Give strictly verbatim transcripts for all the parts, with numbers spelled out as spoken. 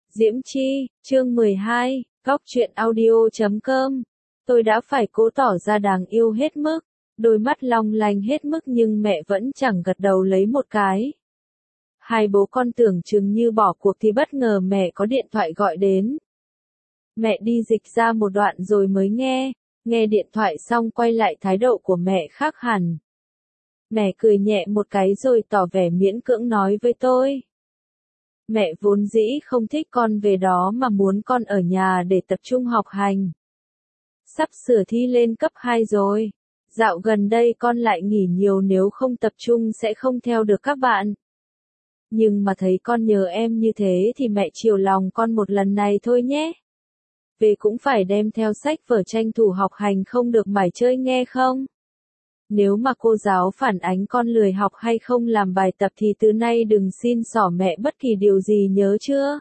Diễm Chi, chương mười hai, góc truyện audio chấm com. Tôi đã phải cố tỏ ra đáng yêu hết mức, đôi mắt long lanh hết mức nhưng mẹ vẫn chẳng gật đầu lấy một cái. Hai bố con tưởng chừng như bỏ cuộc thì bất ngờ mẹ có điện thoại gọi đến. Mẹ đi dịch ra một đoạn rồi mới nghe, nghe điện thoại xong quay lại thái độ của mẹ khác hẳn. Mẹ cười nhẹ một cái rồi tỏ vẻ miễn cưỡng nói với tôi. Mẹ vốn dĩ không thích con về đó mà muốn con ở nhà để tập trung học hành. Sắp sửa thi lên cấp hai rồi. Dạo gần đây con lại nghỉ nhiều nếu không tập trung sẽ không theo được các bạn. Nhưng mà thấy con nhớ em như thế thì mẹ chiều lòng con một lần này thôi nhé. Về cũng phải đem theo sách vở tranh thủ học hành không được mải chơi nghe không? Nếu mà cô giáo phản ánh con lười học hay không làm bài tập thì từ nay đừng xin xỏ mẹ bất kỳ điều gì nhớ chưa?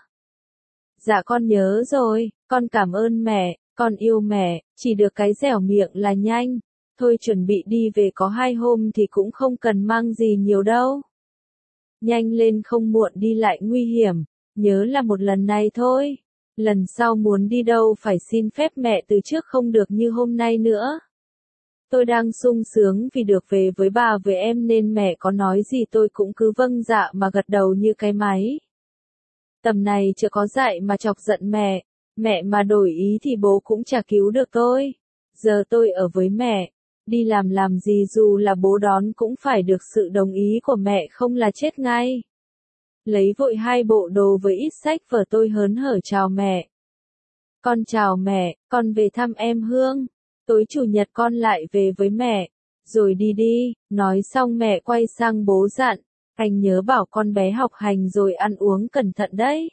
Dạ con nhớ rồi, con cảm ơn mẹ, con yêu mẹ, chỉ được cái dẻo miệng là nhanh. Thôi chuẩn bị đi về có hai hôm thì cũng không cần mang gì nhiều đâu. Nhanh lên không muộn đi lại nguy hiểm, nhớ là một lần này thôi. Lần sau muốn đi đâu phải xin phép mẹ từ trước không được như hôm nay nữa. Tôi đang sung sướng vì được về với bà với em nên mẹ có nói gì tôi cũng cứ vâng dạ mà gật đầu như cái máy. Tầm này chưa có dạy mà chọc giận mẹ, mẹ mà đổi ý thì bố cũng chả cứu được tôi. Giờ tôi ở với mẹ, đi làm làm gì dù là bố đón cũng phải được sự đồng ý của mẹ không là chết ngay. Lấy vội hai bộ đồ với ít sách vở tôi hớn hở chào mẹ. Con chào mẹ, con về thăm em Hương. Tối chủ nhật con lại về với mẹ, rồi đi đi, nói xong mẹ quay sang bố dặn, anh nhớ bảo con bé học hành rồi ăn uống cẩn thận đấy.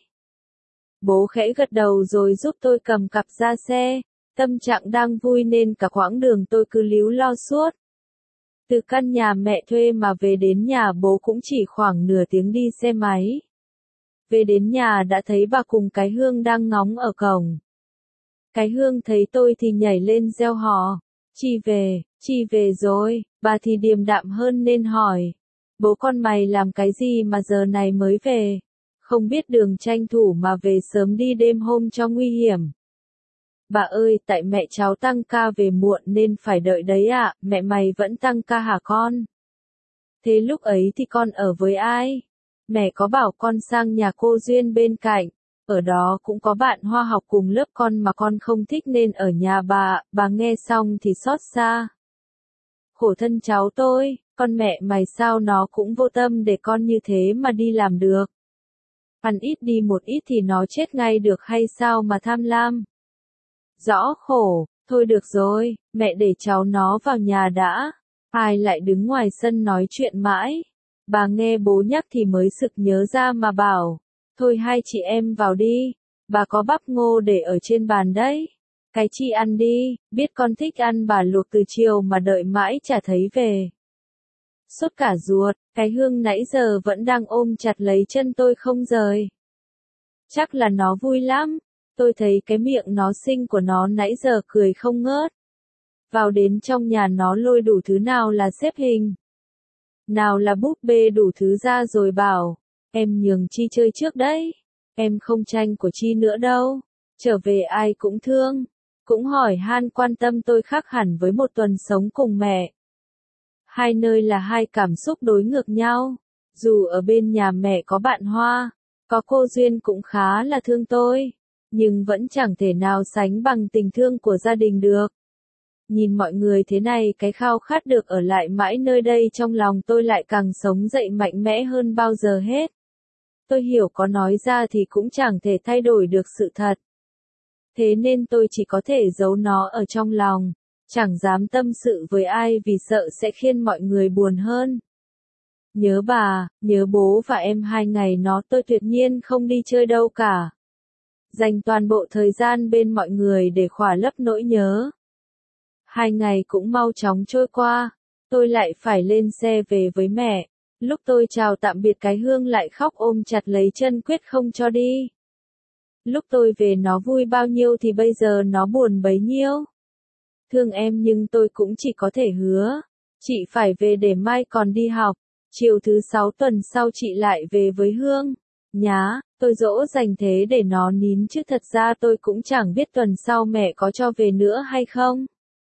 Bố khẽ gật đầu rồi giúp tôi cầm cặp ra xe, tâm trạng đang vui nên cả quãng đường tôi cứ líu lo suốt. Từ căn nhà mẹ thuê mà về đến nhà bố cũng chỉ khoảng nửa tiếng đi xe máy. Về đến nhà đã thấy bà cùng cái Hương đang ngóng ở cổng. Cái Hương thấy tôi thì nhảy lên reo hò, Chi về, Chi về rồi, bà thì điềm đạm hơn nên hỏi, bố con mày làm cái gì mà giờ này mới về, không biết đường tranh thủ mà về sớm đi đêm hôm cho nguy hiểm. Bà ơi, tại mẹ cháu tăng ca về muộn nên phải đợi đấy ạ, mẹ mày vẫn tăng ca hả con? Thế lúc ấy thì con ở với ai? Mẹ có bảo con sang nhà cô Duyên bên cạnh. Ở đó cũng có bạn Hoa học cùng lớp con mà con không thích nên ở nhà bà, bà nghe xong thì xót xa. Khổ thân cháu tôi, con mẹ mày sao nó cũng vô tâm để con như thế mà đi làm được. Ăn ít đi một ít thì nó chết ngay được hay sao mà tham lam. Rõ khổ, thôi được rồi, mẹ để cháu nó vào nhà đã. Ai lại đứng ngoài sân nói chuyện mãi. Bà nghe bố nhắc thì mới sực nhớ ra mà bảo. Thôi hai chị em vào đi, bà có bắp ngô để ở trên bàn đấy. Cái Chi ăn đi, biết con thích ăn bà luộc từ chiều mà đợi mãi chả thấy về. Sốt cả ruột, cái Hương nãy giờ vẫn đang ôm chặt lấy chân tôi không rời. Chắc là nó vui lắm, tôi thấy cái miệng nó xinh của nó nãy giờ cười không ngớt. Vào đến trong nhà nó lôi đủ thứ nào là xếp hình. Nào là búp bê đủ thứ ra rồi bảo. Em nhường Chi chơi trước đấy. Em không tranh của Chi nữa đâu. Trở về ai cũng thương. Cũng hỏi han quan tâm tôi khác hẳn với một tuần sống cùng mẹ. Hai nơi là hai cảm xúc đối ngược nhau. Dù ở bên nhà mẹ có bạn Hoa, có cô Duyên cũng khá là thương tôi. Nhưng vẫn chẳng thể nào sánh bằng tình thương của gia đình được. Nhìn mọi người thế này cái khao khát được ở lại mãi nơi đây trong lòng tôi lại càng sống dậy mạnh mẽ hơn bao giờ hết. Tôi hiểu có nói ra thì cũng chẳng thể thay đổi được sự thật. Thế nên tôi chỉ có thể giấu nó ở trong lòng, chẳng dám tâm sự với ai vì sợ sẽ khiến mọi người buồn hơn. Nhớ bà, nhớ bố và em hai ngày nó tôi tuyệt nhiên không đi chơi đâu cả. Dành toàn bộ thời gian bên mọi người để khỏa lấp nỗi nhớ. Hai ngày cũng mau chóng trôi qua, tôi lại phải lên xe về với mẹ. Lúc tôi chào tạm biệt cái Hương lại khóc ôm chặt lấy chân quyết không cho đi. Lúc tôi về nó vui bao nhiêu thì bây giờ nó buồn bấy nhiêu. Thương em nhưng tôi cũng chỉ có thể hứa. Chị phải về để mai còn đi học. Chiều thứ sáu tuần sau chị lại về với Hương. Nhá. Tôi dỗ dành thế để nó nín chứ thật ra tôi cũng chẳng biết tuần sau mẹ có cho về nữa hay không.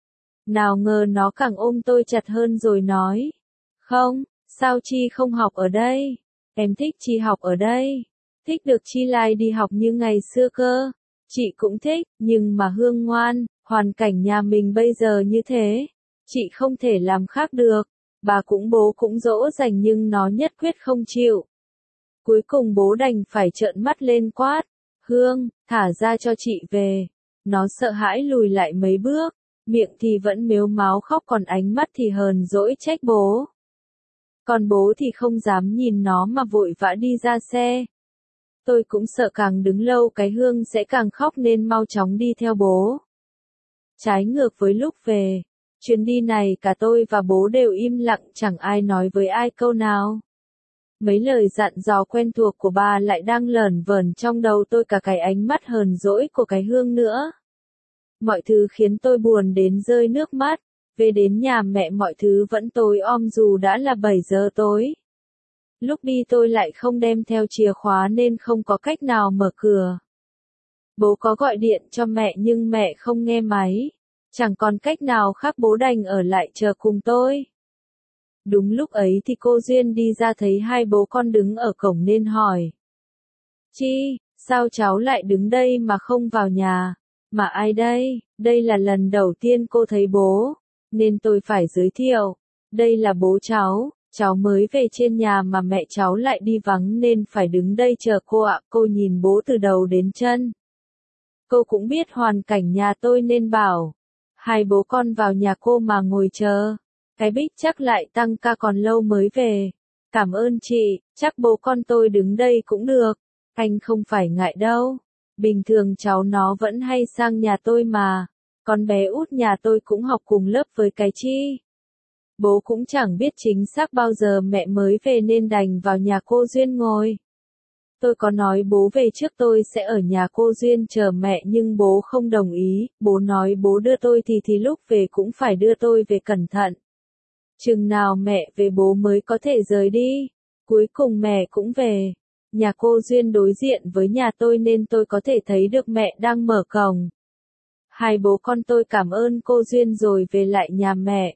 Nào ngờ nó càng ôm tôi chặt hơn rồi nói. Không, sao Chi không học ở đây? Em thích Chi học ở đây. Thích được Chi lại đi học như ngày xưa cơ. Chị cũng thích, nhưng mà Hương ngoan, hoàn cảnh nhà mình bây giờ như thế. Chị không thể làm khác được. Bà cũng bố cũng dỗ dành nhưng nó nhất quyết không chịu. Cuối cùng bố đành phải trợn mắt lên quát. Hương, thả ra cho chị về. Nó sợ hãi lùi lại mấy bước. Miệng thì vẫn mếu máo khóc còn ánh mắt thì hờn dỗi trách bố. Còn bố thì không dám nhìn nó mà vội vã đi ra xe. Tôi cũng sợ càng đứng lâu cái Hương sẽ càng khóc nên mau chóng đi theo bố. Trái ngược với lúc về, chuyến đi này cả tôi và bố đều im lặng chẳng ai nói với ai câu nào. Mấy lời dặn dò quen thuộc của bà lại đang lởn vởn trong đầu tôi cả cái ánh mắt hờn dỗi của cái Hương nữa. Mọi thứ khiến tôi buồn đến rơi nước mắt, về đến nhà mẹ mọi thứ vẫn tối om dù đã là bảy giờ tối. Lúc đi tôi lại không đem theo chìa khóa nên không có cách nào mở cửa. Bố có gọi điện cho mẹ nhưng mẹ không nghe máy. Chẳng còn cách nào khác bố đành ở lại chờ cùng tôi. Đúng lúc ấy thì cô Duyên đi ra thấy hai bố con đứng ở cổng nên hỏi. Chi, sao cháu lại đứng đây mà không vào nhà? Mà ai đây? Đây là lần đầu tiên cô thấy bố, nên tôi phải giới thiệu. Đây là bố cháu, cháu mới về trên nhà mà mẹ cháu lại đi vắng nên phải đứng đây chờ cô ạ. Cô nhìn bố từ đầu đến chân. Cô cũng biết hoàn cảnh nhà tôi nên bảo. Hai bố con vào nhà cô mà ngồi chờ. Cái Bích chắc lại tăng ca còn lâu mới về. Cảm ơn chị, chắc bố con tôi đứng đây cũng được. Anh không phải ngại đâu. Bình thường cháu nó vẫn hay sang nhà tôi mà. Con bé út nhà tôi cũng học cùng lớp với cái Chi. Bố cũng chẳng biết chính xác bao giờ mẹ mới về nên đành vào nhà cô Duyên ngồi. Tôi có nói bố về trước tôi sẽ ở nhà cô Duyên chờ mẹ nhưng bố không đồng ý. Bố nói bố đưa tôi thì thì lúc về cũng phải đưa tôi về cẩn thận. Chừng nào mẹ về bố mới có thể rời đi. Cuối cùng mẹ cũng về. Nhà cô Duyên đối diện với nhà tôi nên tôi có thể thấy được mẹ đang mở cổng. Hai bố con tôi cảm ơn cô Duyên rồi về lại nhà mẹ.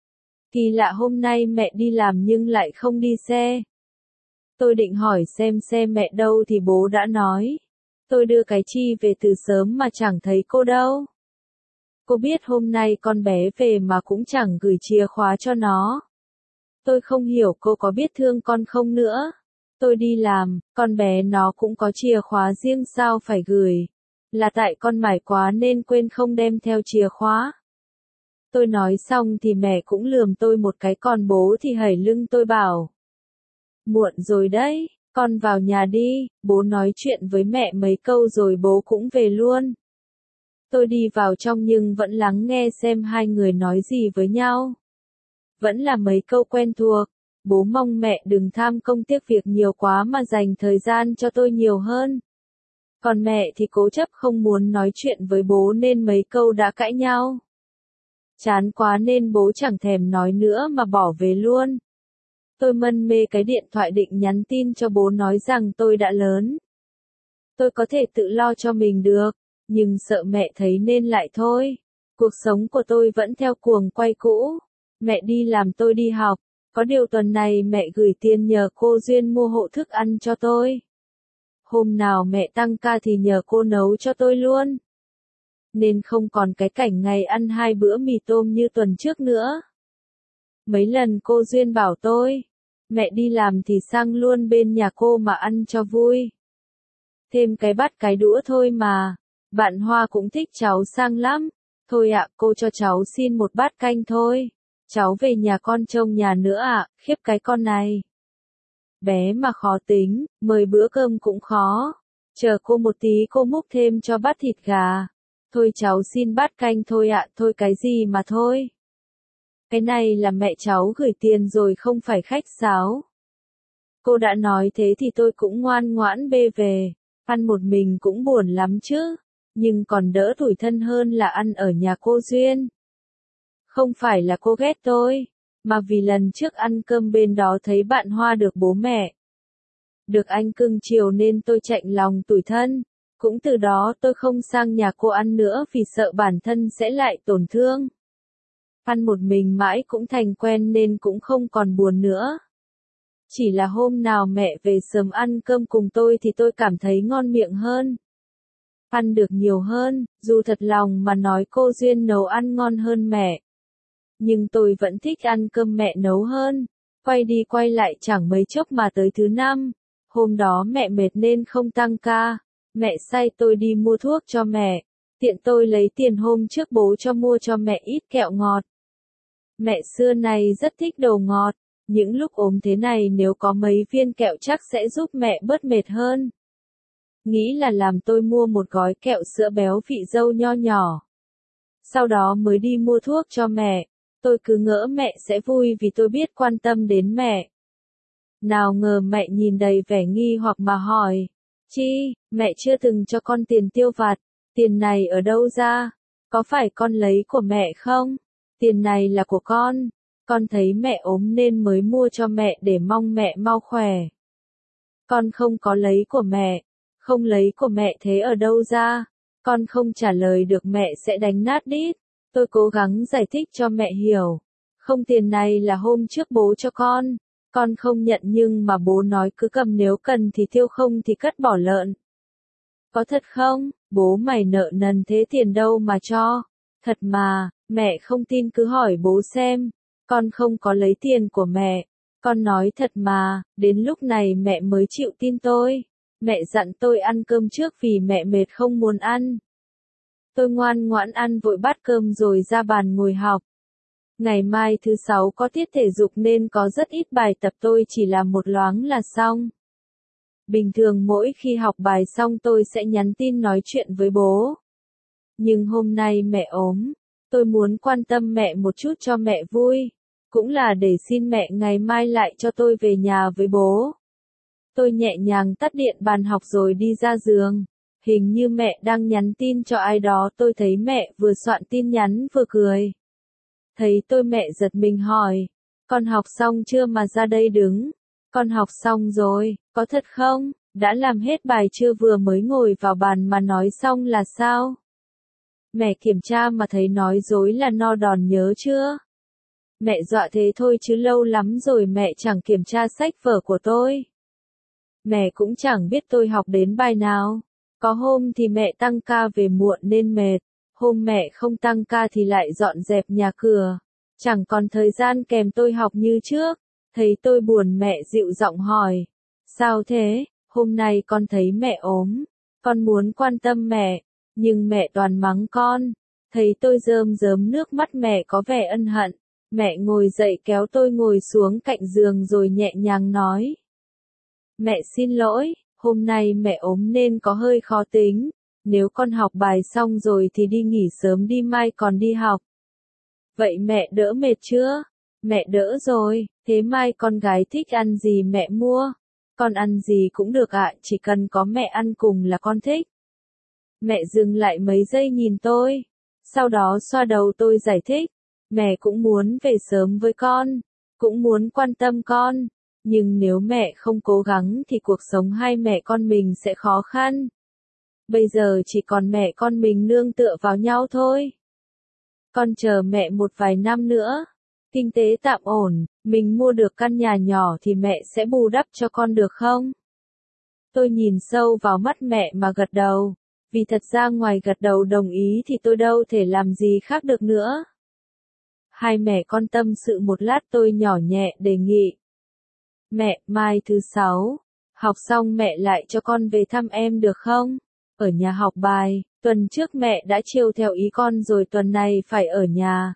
Kỳ lạ hôm nay mẹ đi làm nhưng lại không đi xe. Tôi định hỏi xem xe mẹ đâu thì bố đã nói. Tôi đưa cái Chi về từ sớm mà chẳng thấy cô đâu. Cô biết hôm nay con bé về mà cũng chẳng gửi chìa khóa cho nó. Tôi không hiểu cô có biết thương con không nữa. Tôi đi làm, con bé nó cũng có chìa khóa riêng sao phải gửi. Là tại con mải quá nên quên không đem theo chìa khóa. Tôi nói xong thì mẹ cũng lườm tôi một cái còn bố thì hẩy lưng tôi bảo. Muộn rồi đấy, con vào nhà đi, bố nói chuyện với mẹ mấy câu rồi bố cũng về luôn. Tôi đi vào trong nhưng vẫn lắng nghe xem hai người nói gì với nhau. Vẫn là mấy câu quen thuộc, bố mong mẹ đừng tham công tiếc việc nhiều quá mà dành thời gian cho tôi nhiều hơn. Còn mẹ thì cố chấp không muốn nói chuyện với bố nên mấy câu đã cãi nhau. Chán quá nên bố chẳng thèm nói nữa mà bỏ về luôn. Tôi mân mê cái điện thoại định nhắn tin cho bố nói rằng tôi đã lớn. Tôi có thể tự lo cho mình được, nhưng sợ mẹ thấy nên lại thôi. Cuộc sống của tôi vẫn theo cuồng quay cũ. Mẹ đi làm tôi đi học. Có điều tuần này mẹ gửi tiền nhờ cô Duyên mua hộ thức ăn cho tôi. Hôm nào mẹ tăng ca thì nhờ cô nấu cho tôi luôn. Nên không còn cái cảnh ngày ăn hai bữa mì tôm như tuần trước nữa. Mấy lần cô Duyên bảo tôi, mẹ đi làm thì sang luôn bên nhà cô mà ăn cho vui. Thêm cái bát cái đũa thôi mà, bạn Hoa cũng thích cháu sang lắm. Thôi ạ, cô cho cháu xin một bát canh thôi. Cháu về nhà con trông nhà nữa ạ, khiếp cái con này. Bé mà khó tính, mời bữa cơm cũng khó. Chờ cô một tí cô múc thêm cho bát thịt gà. Thôi cháu xin bát canh thôi ạ, thôi cái gì mà thôi. Cái này là mẹ cháu gửi tiền rồi không phải khách sáo. Cô đã nói thế thì tôi cũng ngoan ngoãn bê về. Ăn một mình cũng buồn lắm chứ. Nhưng còn đỡ tủi thân hơn là ăn ở nhà cô Duyên. Không phải là cô ghét tôi, mà vì lần trước ăn cơm bên đó thấy bạn Hoa được bố mẹ Được anh cưng chiều nên tôi chạnh lòng tủi thân. Cũng từ đó tôi không sang nhà cô ăn nữa vì sợ bản thân sẽ lại tổn thương. Ăn một mình mãi cũng thành quen nên cũng không còn buồn nữa. Chỉ là hôm nào mẹ về sớm ăn cơm cùng tôi thì tôi cảm thấy ngon miệng hơn. Ăn được nhiều hơn, dù thật lòng mà nói cô Duyên nấu ăn ngon hơn mẹ. Nhưng tôi vẫn thích ăn cơm mẹ nấu hơn. Quay đi quay lại chẳng mấy chốc mà tới thứ năm. Hôm đó mẹ mệt nên không tăng ca. Mẹ sai tôi đi mua thuốc cho mẹ. Tiện tôi lấy tiền hôm trước bố cho mua cho mẹ ít kẹo ngọt. Mẹ xưa này rất thích đồ ngọt. Những lúc ốm thế này nếu có mấy viên kẹo chắc sẽ giúp mẹ bớt mệt hơn. Nghĩ là làm tôi mua một gói kẹo sữa béo vị dâu nho nhỏ. Sau đó mới đi mua thuốc cho mẹ. Tôi cứ ngỡ mẹ sẽ vui vì tôi biết quan tâm đến mẹ. Nào ngờ mẹ nhìn đầy vẻ nghi hoặc mà hỏi. Chi, mẹ chưa từng cho con tiền tiêu vặt. Tiền này ở đâu ra? Có phải con lấy của mẹ không? Tiền này là của con. Con thấy mẹ ốm nên mới mua cho mẹ để mong mẹ mau khỏe. Con không có lấy của mẹ. Không lấy của mẹ thế ở đâu ra? Con không trả lời được mẹ sẽ đánh nát đít. Tôi cố gắng giải thích cho mẹ hiểu. Không, tiền này là hôm trước bố cho con. Con không nhận nhưng mà bố nói cứ cầm, nếu cần thì tiêu không thì cất bỏ lợn. Có thật không? Bố mày nợ nần thế, tiền đâu mà cho? Thật mà, mẹ không tin cứ hỏi bố xem. Con không có lấy tiền của mẹ. Con nói thật mà. Đến lúc này mẹ mới chịu tin tôi. Mẹ dặn tôi ăn cơm trước vì mẹ mệt không muốn ăn. Tôi ngoan ngoãn ăn vội bát cơm rồi ra bàn ngồi học. Ngày mai thứ sáu có tiết thể dục nên có rất ít bài tập, tôi chỉ làm một loáng là xong. Bình thường mỗi khi học bài xong tôi sẽ nhắn tin nói chuyện với bố. Nhưng hôm nay mẹ ốm. Tôi muốn quan tâm mẹ một chút cho mẹ vui. Cũng là để xin mẹ ngày mai lại cho tôi về nhà với bố. Tôi nhẹ nhàng tắt điện bàn học rồi đi ra giường. Hình như mẹ đang nhắn tin cho ai đó, tôi thấy mẹ vừa soạn tin nhắn vừa cười. Thấy tôi mẹ giật mình hỏi. Con học xong chưa mà ra đây đứng? Con học xong rồi, có thật không? Đã làm hết bài chưa, vừa mới ngồi vào bàn mà nói xong là sao? Mẹ kiểm tra mà thấy nói dối là no đòn nhớ chưa? Mẹ dọa thế thôi chứ lâu lắm rồi mẹ chẳng kiểm tra sách vở của tôi. Mẹ cũng chẳng biết tôi học đến bài nào. Có hôm thì mẹ tăng ca về muộn nên mệt. Hôm mẹ không tăng ca thì lại dọn dẹp nhà cửa. Chẳng còn thời gian kèm tôi học như trước. Thấy tôi buồn mẹ dịu giọng hỏi. Sao thế? Hôm nay con thấy mẹ ốm. Con muốn quan tâm mẹ. Nhưng mẹ toàn mắng con. Thấy tôi rơm rớm nước mắt mẹ có vẻ ân hận. Mẹ ngồi dậy kéo tôi ngồi xuống cạnh giường rồi nhẹ nhàng nói. Mẹ xin lỗi, hôm nay mẹ ốm nên có hơi khó tính. Nếu con học bài xong rồi thì đi nghỉ sớm đi, mai còn đi học. Vậy mẹ đỡ mệt chưa? Mẹ đỡ rồi, thế mai con gái thích ăn gì mẹ mua? Con ăn gì cũng được ạ, chỉ cần có mẹ ăn cùng là con thích. Mẹ dừng lại mấy giây nhìn tôi. Sau đó xoa đầu tôi giải thích. Mẹ cũng muốn về sớm với con. Cũng muốn quan tâm con. Nhưng nếu mẹ không cố gắng thì cuộc sống hai mẹ con mình sẽ khó khăn. Bây giờ chỉ còn mẹ con mình nương tựa vào nhau thôi. Con chờ mẹ một vài năm nữa. Kinh tế tạm ổn, mình mua được căn nhà nhỏ thì mẹ sẽ bù đắp cho con được không? Tôi nhìn sâu vào mắt mẹ mà gật đầu. Vì thật ra ngoài gật đầu đồng ý thì tôi đâu thể làm gì khác được nữa. Hai mẹ con tâm sự một lát, tôi nhỏ nhẹ đề nghị. Mẹ, mai thứ sáu, học xong mẹ lại cho con về thăm em được không? Ở nhà học bài, tuần trước mẹ đã chiều theo ý con rồi, tuần này phải ở nhà.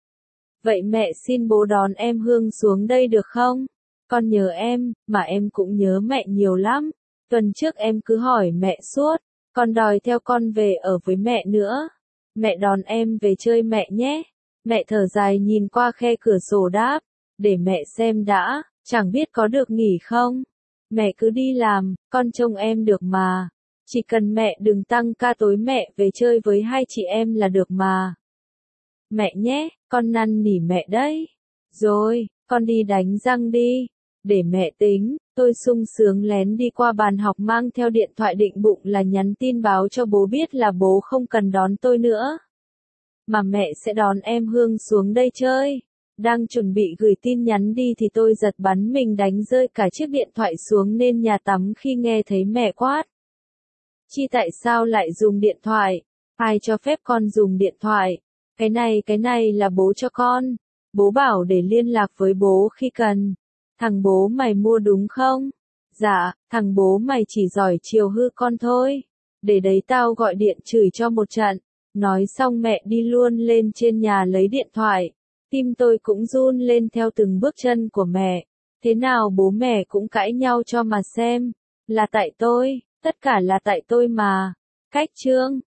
Vậy mẹ xin bố đón em Hương xuống đây được không? Con nhớ em, mà em cũng nhớ mẹ nhiều lắm. Tuần trước em cứ hỏi mẹ suốt, con đòi theo con về ở với mẹ nữa. Mẹ đón em về chơi mẹ nhé. Mẹ thở dài nhìn qua khe cửa sổ đáp, để mẹ xem đã, chẳng biết có được nghỉ không? Mẹ cứ đi làm, con trông em được mà. Chỉ cần mẹ đừng tăng ca tối mẹ về chơi với hai chị em là được mà. Mẹ nhé, con năn nỉ mẹ đấy. Rồi, con đi đánh răng đi. Để mẹ tính, tôi sung sướng lén đi qua bàn học mang theo điện thoại định bụng là nhắn tin báo cho bố biết là bố không cần đón tôi nữa. Mà mẹ sẽ đón em Hương xuống đây chơi. Đang chuẩn bị gửi tin nhắn đi thì tôi giật bắn mình đánh rơi cả chiếc điện thoại xuống nền nhà tắm khi nghe thấy mẹ quát. Chi tại sao lại dùng điện thoại? Ai cho phép con dùng điện thoại? Cái này cái này là bố cho con. Bố bảo để liên lạc với bố khi cần. Thằng bố mày mua đúng không? Dạ, thằng bố mày chỉ giỏi chiều hư con thôi. Để đấy tao gọi điện chửi cho một trận. Nói xong mẹ đi luôn lên trên nhà lấy điện thoại. Tim tôi cũng run lên theo từng bước chân của mẹ. Thế nào bố mẹ cũng cãi nhau cho mà xem. Là tại tôi, tất cả là tại tôi mà. Cách chương